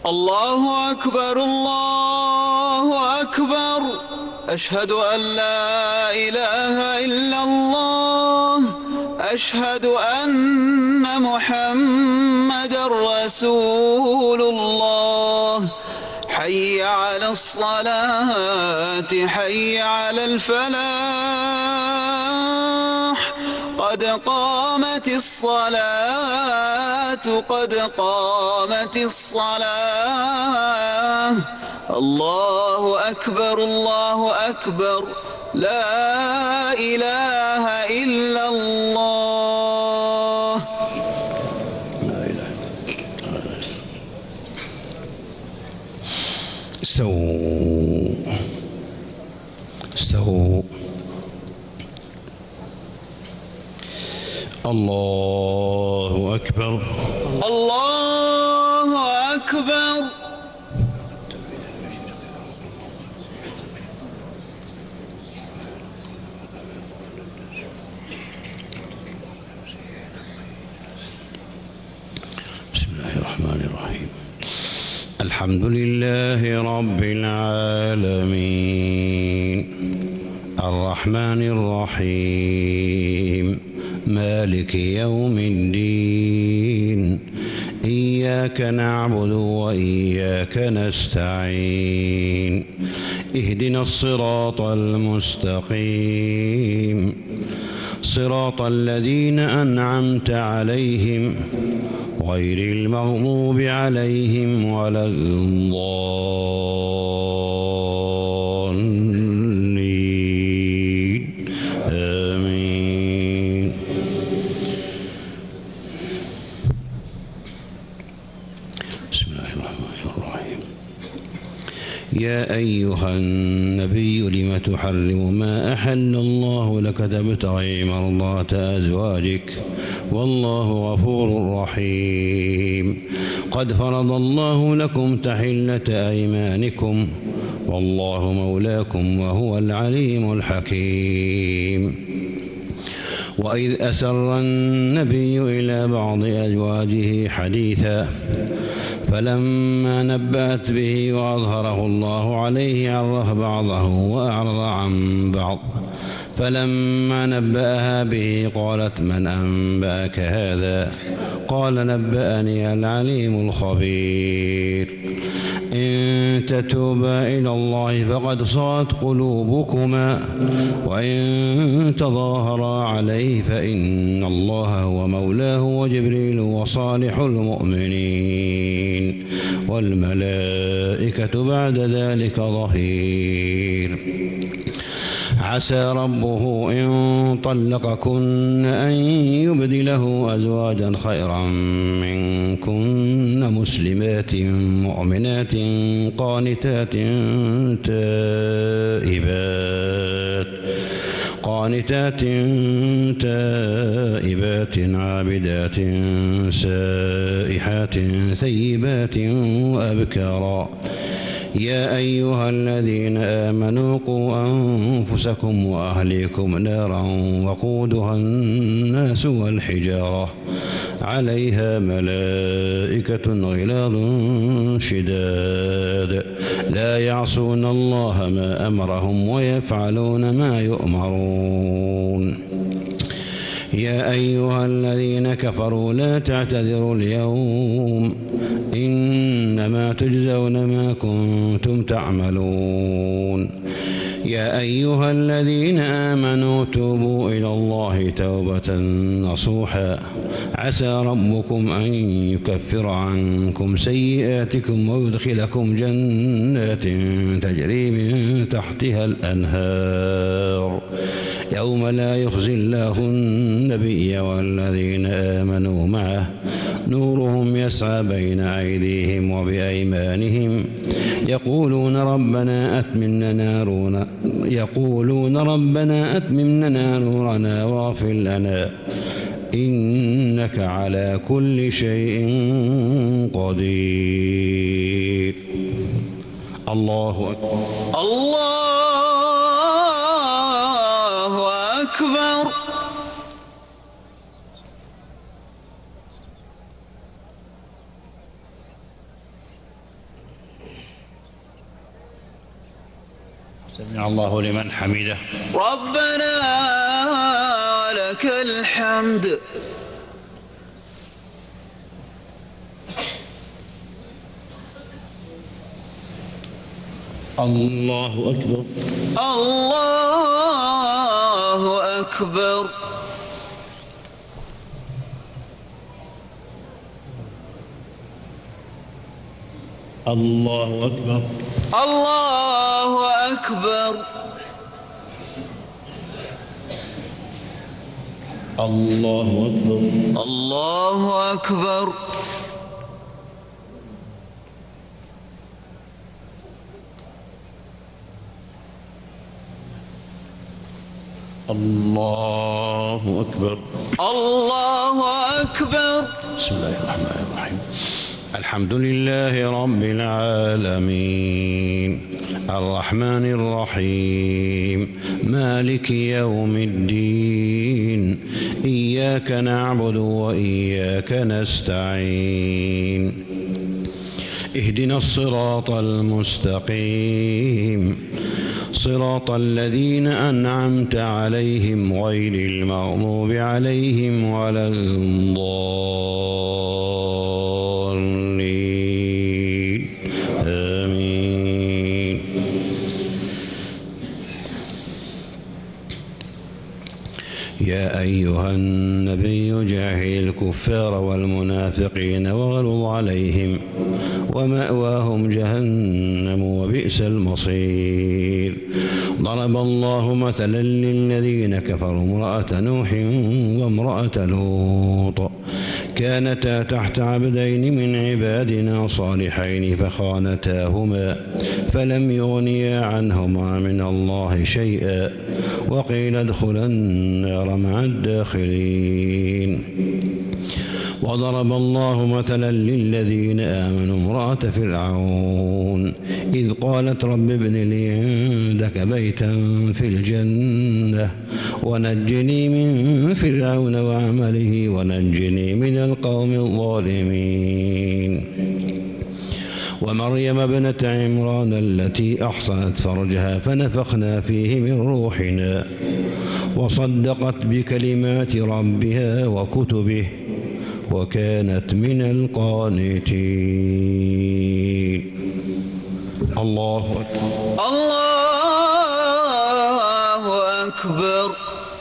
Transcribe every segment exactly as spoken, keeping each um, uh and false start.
الله أكبر الله أكبر. أشهد أن لا إله إلا الله. أشهد أن محمدًا رسول الله. حي على الصلاة حي على الفلاح. قد قامت الصلاة قد قامت الصلاة. الله أكبر الله أكبر. لا إله إلا الله. لا إله. استووا استووا. الله أكبر الله أكبر. بسم الله الرحمن الرحيم. الحمد لله رب العالمين الرحمن الرحيم مالك يوم الدين. إياك نعبد وإياك نستعين. اهدنا الصراط المستقيم صراط الذين أنعمت عليهم غير المغضوب عليهم ولا الضالين. آمين. بسم الله الرحمن الرحيم. يا أيها النبي لم تحرم ما أحل الله لك تبتغي مرضات أزواجك والله غفور رحيم. قد فرض الله لكم تحلة أيمانكم والله مولاكم وهو العليم الحكيم. وإذ أسر النبي إلى بعض أزواجه حديثا فلما نبأت به وأظهره الله عليه عرف بعضه وأعرض عن بعض. فلما نبأها به قالت من أنبأك هذا؟ قال نبأني العليم الخبير. إن تتوبا إلى الله فقد صغت قلوبكما وإن تظاهرا عليه فإن الله هو مولاه وجبريل وصالح المؤمنين والملائكة بعد ذلك ظهير. عسى ربه إن طلقكن أن يبدله أزواجا خيرا منكن مسلمات مؤمنات قانتات تائبات قانتات تائبات عابدات سائحات ثيبات وأبكارا. يا أيها الذين آمنوا قوا أنفسكم وأهليكم نارا وقودها الناس والحجارة عليها ملائكة غلاظ شداد لا يعصون الله ما أمرهم ويفعلون ما يؤمرون. يا أيها الذين كفروا لا تعتذروا اليوم إنما تجزون ما كنتم تعملون. يا أيها الذين آمنوا توبوا إلى الله توبة نصوحا عسى ربكم أن يكفر عنكم سيئاتكم ويدخلكم جنات تجري من تحتها الأنهار يوم لا يخزي الله النبي والذين آمنوا معه نورهم يسعى بين أيديهم وبأيمانهم يقولون ربنا أتمم لنا نورنا يقولون ربنا أتمم لنا نورنا واغفر لنا إنك على كل شيء قدير. الله أكبر. الله أكبر. سمع الله لمن حمده. ربنا ولك الحمد. الله أكبر. الله أكبر. الله أكبر. الله أكبر. الله أكبر. الله أكبر. الله أكبر. الله أكبر. بسم الله الرحمن الرحيم. الحمد لله رب العالمين الرحمن الرحيم مالك يوم الدين إياك نعبد وإياك نستعين اهدنا الصراط المستقيم صراط الذين أنعمت عليهم غير المغضوب عليهم ولا الضالين آمين. يا أيها النبي جاهد الكفار والمنافقين واغلظ عليهم ومأواهم جهنم وبئس المصير. ضرب الله مثلا للذين كفروا امرأة نوح وامرأة لوط كانتا تحت عبدين من عبادنا صالحين فخانتاهما فلم يغنيا عنهما من الله شيئا وقيل ادخلا النار مع الداخلين. وضرب الله مثلا للذين آمنوا امرأة فرعون إذ قالت رب ابن لي عندك بيتا في الجنة ونجني من فرعون وعمله ونجني من القوم الظالمين. ومريم ابنة عمران التي أحصنت فرجها فنفخنا فيه من روحنا وصدقت بكلمات ربها وكتبه وكانت من القانتين. الله أكبر. الله أكبر.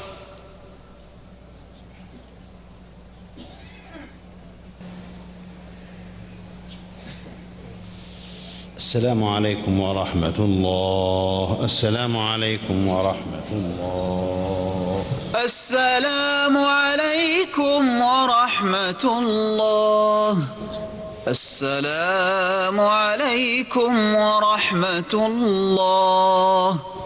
السلام عليكم ورحمة الله. السلام عليكم ورحمة الله. السلام عليكم ورحمة الله. السلام عليكم ورحمة الله.